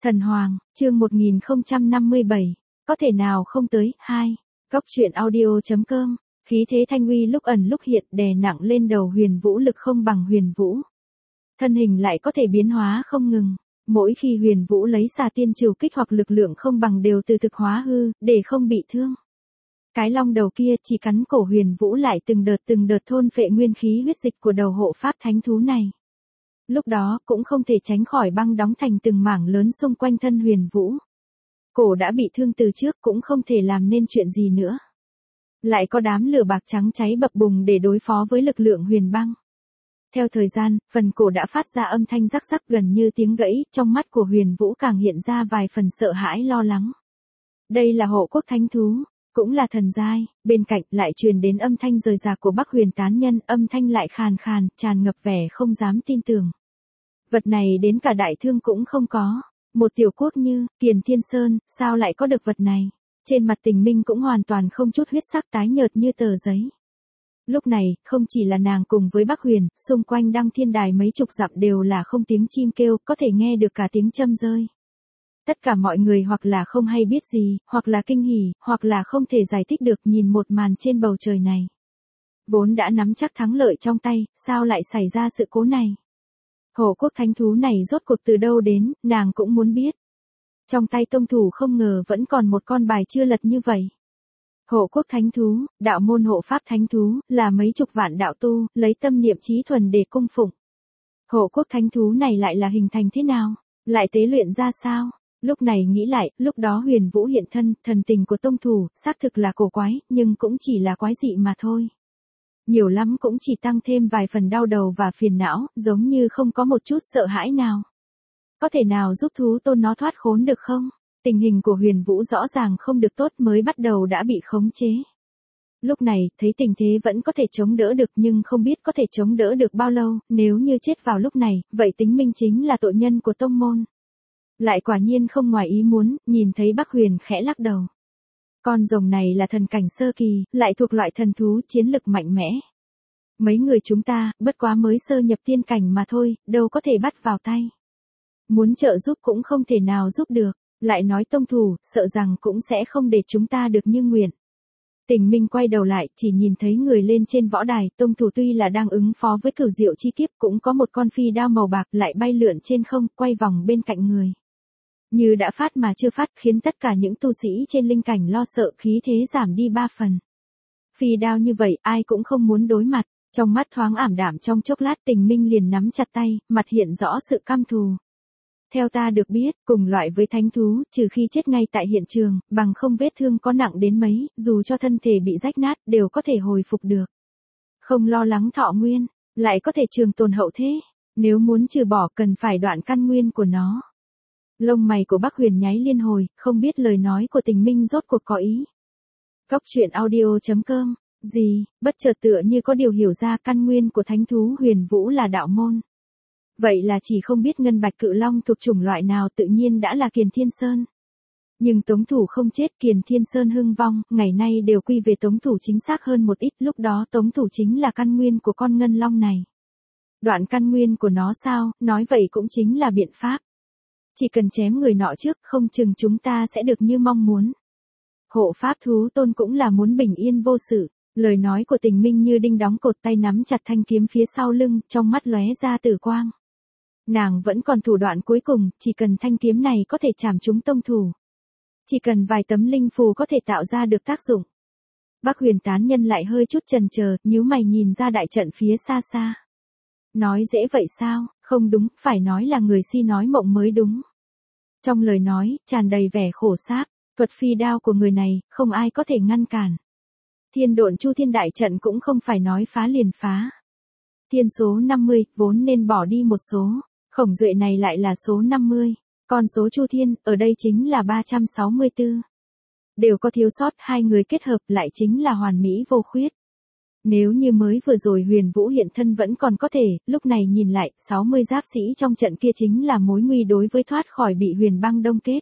Thần Hoàng, chương 1057, có thể nào không tới, 2. Góc truyện audio.com, khí thế thanh uy lúc ẩn lúc hiện đè nặng lên đầu Huyền Vũ, lực không bằng Huyền Vũ. Thân hình lại có thể biến hóa không ngừng, mỗi khi Huyền Vũ lấy xà tiên trừ kích hoặc lực lượng không bằng đều từ thực hóa hư, để không bị thương. Cái long đầu kia chỉ cắn cổ Huyền Vũ lại từng đợt thôn phệ nguyên khí huyết dịch của đầu hộ pháp thánh thú này. Lúc đó cũng không thể tránh khỏi băng đóng thành từng mảng lớn xung quanh thân Huyền Vũ. Cổ đã bị thương từ trước cũng không thể làm nên chuyện gì nữa. Lại có đám lửa bạc trắng cháy bập bùng để đối phó với lực lượng huyền băng. Theo thời gian, phần cổ đã phát ra âm thanh rắc rắc gần như tiếng gãy, trong mắt của Huyền Vũ càng hiện ra vài phần sợ hãi lo lắng. Đây là hộ quốc thánh thú, cũng là thần giai, bên cạnh lại truyền đến âm thanh rời rạc của Bắc Huyền tán nhân, âm thanh lại khàn khàn, tràn ngập vẻ không dám tin tưởng. Vật này đến cả đại thương cũng không có, một tiểu quốc như Kiền Thiên Sơn, sao lại có được vật này? Trên mặt Tình Minh cũng hoàn toàn không chút huyết sắc, tái nhợt như tờ giấy. Lúc này, không chỉ là nàng cùng với Bắc Huyền, xung quanh Đăng Thiên Đài mấy chục dặm đều là không tiếng chim kêu, có thể nghe được cả tiếng châm rơi. Tất cả mọi người hoặc là không hay biết gì, hoặc là kinh hỉ, hoặc là không thể giải thích được nhìn một màn trên bầu trời này. Vốn đã nắm chắc thắng lợi trong tay, sao lại xảy ra sự cố này? Hộ quốc thánh thú này rốt cuộc từ đâu đến, nàng cũng muốn biết. Trong tay tông thủ không ngờ vẫn còn một con bài chưa lật như vậy. Hộ quốc thánh thú, đạo môn hộ pháp thánh thú, là mấy chục vạn đạo tu, lấy tâm niệm trí thuần để cung phụng. Hộ quốc thánh thú này lại là hình thành thế nào? Lại tế luyện ra sao? Lúc này nghĩ lại, lúc đó Huyền Vũ hiện thân, thần tình của tông thủ, xác thực là cổ quái, nhưng cũng chỉ là quái dị mà thôi. Nhiều lắm cũng chỉ tăng thêm vài phần đau đầu và phiền não, giống như không có một chút sợ hãi nào. Có thể nào giúp thú tôn nó thoát khốn được không? Tình hình của Huyền Vũ rõ ràng không được tốt, mới bắt đầu đã bị khống chế. Lúc này, thấy tình thế vẫn có thể chống đỡ được nhưng không biết có thể chống đỡ được bao lâu, nếu như chết vào lúc này, vậy Tính Minh chính là tội nhân của tông môn. Lại quả nhiên không ngoài ý muốn, nhìn thấy Bắc Huyền khẽ lắc đầu. Con rồng này là thần cảnh sơ kỳ, lại thuộc loại thần thú chiến lực mạnh mẽ. Mấy người chúng ta, bất quá mới sơ nhập tiên cảnh mà thôi, đâu có thể bắt vào tay. Muốn trợ giúp cũng không thể nào giúp được, lại nói tông thủ, sợ rằng cũng sẽ không để chúng ta được như nguyện. Tình Minh quay đầu lại, chỉ nhìn thấy người lên trên võ đài, tông thủ tuy là đang ứng phó với cửu diệu chi kiếp, cũng có một con phi đao màu bạc lại bay lượn trên không, quay vòng bên cạnh người. Như đã phát mà chưa phát, khiến tất cả những tu sĩ trên linh cảnh lo sợ, khí thế giảm đi 3 phần. Phi đao như vậy, ai cũng không muốn đối mặt, trong mắt thoáng ảm đạm trong chốc lát, Tình Minh liền nắm chặt tay, mặt hiện rõ sự căm thù. Theo ta được biết, cùng loại với thánh thú, trừ khi chết ngay tại hiện trường, bằng không vết thương có nặng đến mấy, dù cho thân thể bị rách nát, đều có thể hồi phục được. Không lo lắng thọ nguyên, lại có thể trường tồn hậu thế. Nếu muốn trừ bỏ, cần phải đoạn căn nguyên của nó. Lông mày của Bắc Huyền nháy liên hồi, không biết lời nói của Tình Minh rốt cuộc có ý. Góc truyện audio.com, gì, bất chợt tựa như có điều hiểu ra, căn nguyên của thánh thú Huyền Vũ là đạo môn. Vậy là chỉ không biết ngân bạch cự long thuộc chủng loại nào, tự nhiên đã là Kiền Thiên Sơn. Nhưng tống thủ không chết, Kiền Thiên Sơn hưng vong, ngày nay đều quy về tống thủ chính xác hơn một ít, lúc đó tống thủ chính là căn nguyên của con ngân long này. Đoạn căn nguyên của nó sao, nói vậy cũng chính là biện pháp. Chỉ cần chém người nọ trước, không chừng chúng ta sẽ được như mong muốn. Hộ pháp thú tôn cũng là muốn bình yên vô sự. Lời nói của Tình Minh như đinh đóng cột, tay nắm chặt thanh kiếm phía sau lưng, trong mắt lóe ra tử quang. Nàng vẫn còn thủ đoạn cuối cùng, chỉ cần thanh kiếm này có thể chảm trúng tông thủ. Chỉ cần vài tấm linh phù có thể tạo ra được tác dụng. Bắc Huyền tán nhân lại hơi chút chần chờ, nhíu mày nhìn ra đại trận phía xa xa. Nói dễ vậy sao, không đúng, phải nói là người si nói mộng mới đúng. Trong lời nói, tràn đầy vẻ khổ sáp, thuật phi đao của người này, không ai có thể ngăn cản. Thiên độn chu thiên đại trận cũng không phải nói phá liền phá. Thiên số 50, vốn nên bỏ đi một số, Khổng Duệ này lại là số 50, con số chu thiên, ở đây chính là 364. Đều có thiếu sót, hai người kết hợp lại chính là hoàn mỹ vô khuyết. Nếu như mới vừa rồi Huyền Vũ hiện thân vẫn còn có thể, lúc này nhìn lại, 60 giáp sĩ trong trận kia chính là mối nguy đối với thoát khỏi bị huyền băng đông kết.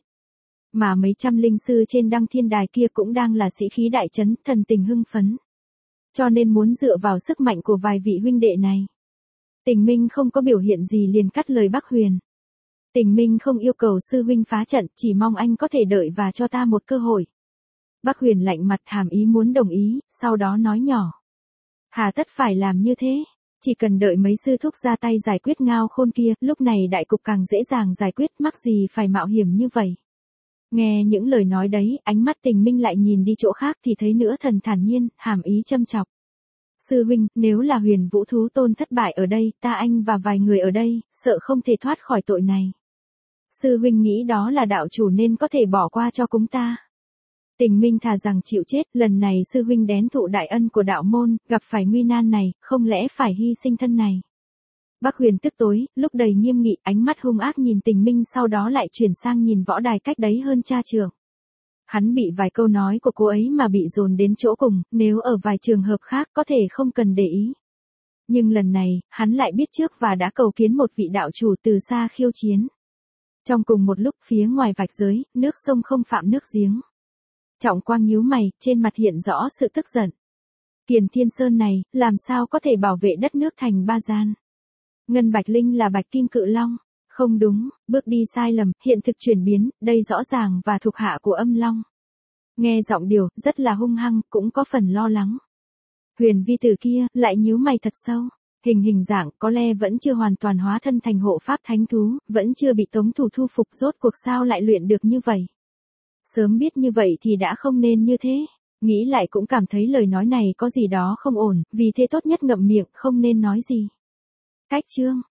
Mà mấy trăm linh sư trên Đăng Thiên Đài kia cũng đang là sĩ khí đại chấn, thần tình hưng phấn. Cho nên muốn dựa vào sức mạnh của vài vị huynh đệ này. Tình Minh không có biểu hiện gì liền cắt lời Bắc Huyền. Tình Minh không yêu cầu sư huynh phá trận, chỉ mong anh có thể đợi và cho ta một cơ hội. Bắc Huyền lạnh mặt hàm ý muốn đồng ý, sau đó nói nhỏ. Hà tất phải làm như thế, chỉ cần đợi mấy sư thúc ra tay giải quyết Ngao Khôn kia, lúc này đại cục càng dễ dàng giải quyết, mắc gì phải mạo hiểm như vậy. Nghe những lời nói đấy, ánh mắt Tình Minh lại nhìn đi chỗ khác thì thấy Nữ Thần thản nhiên, hàm ý châm chọc. Sư huynh, nếu là Huyền Vũ Thú Tôn thất bại ở đây, ta anh và vài người ở đây, sợ không thể thoát khỏi tội này. Sư huynh nghĩ đó là đạo chủ nên có thể bỏ qua cho chúng ta. Tình Minh thà rằng chịu chết, lần này sư huynh đén thụ đại ân của đạo môn, gặp phải nguy nan này, không lẽ phải hy sinh thân này. Bắc Huyền tức tối, lúc đầy nghiêm nghị, ánh mắt hung ác nhìn Tình Minh, sau đó lại chuyển sang nhìn võ đài cách đấy hơn cha trưởng. Hắn bị vài câu nói của cô ấy mà bị dồn đến chỗ cùng, nếu ở vài trường hợp khác có thể không cần để ý. Nhưng lần này, hắn lại biết trước và đã cầu kiến một vị đạo chủ từ xa khiêu chiến. Trong cùng một lúc, phía ngoài vạch giới, nước sông không phạm nước giếng. Trọng Quang nhíu mày, trên mặt hiện rõ sự tức giận. Kiền Thiên Sơn này, làm sao có thể bảo vệ đất nước thành Ba Gian? Ngân Bạch Linh là Bạch Kim Cự Long. Không đúng, bước đi sai lầm, hiện thực chuyển biến, đây rõ ràng và thuộc hạ của Âm Long. Nghe giọng điệu, rất là hung hăng, cũng có phần lo lắng. Huyền vi tử kia, lại nhíu mày thật sâu. Hình dạng, có lẽ vẫn chưa hoàn toàn hóa thân thành hộ pháp thánh thú, vẫn chưa bị Tống Thủ thu phục, rốt cuộc sao lại luyện được như vậy. Sớm biết như vậy thì đã không nên như thế. Nghĩ lại cũng cảm thấy lời nói này có gì đó không ổn, vì thế tốt nhất ngậm miệng, không nên nói gì. Cách chương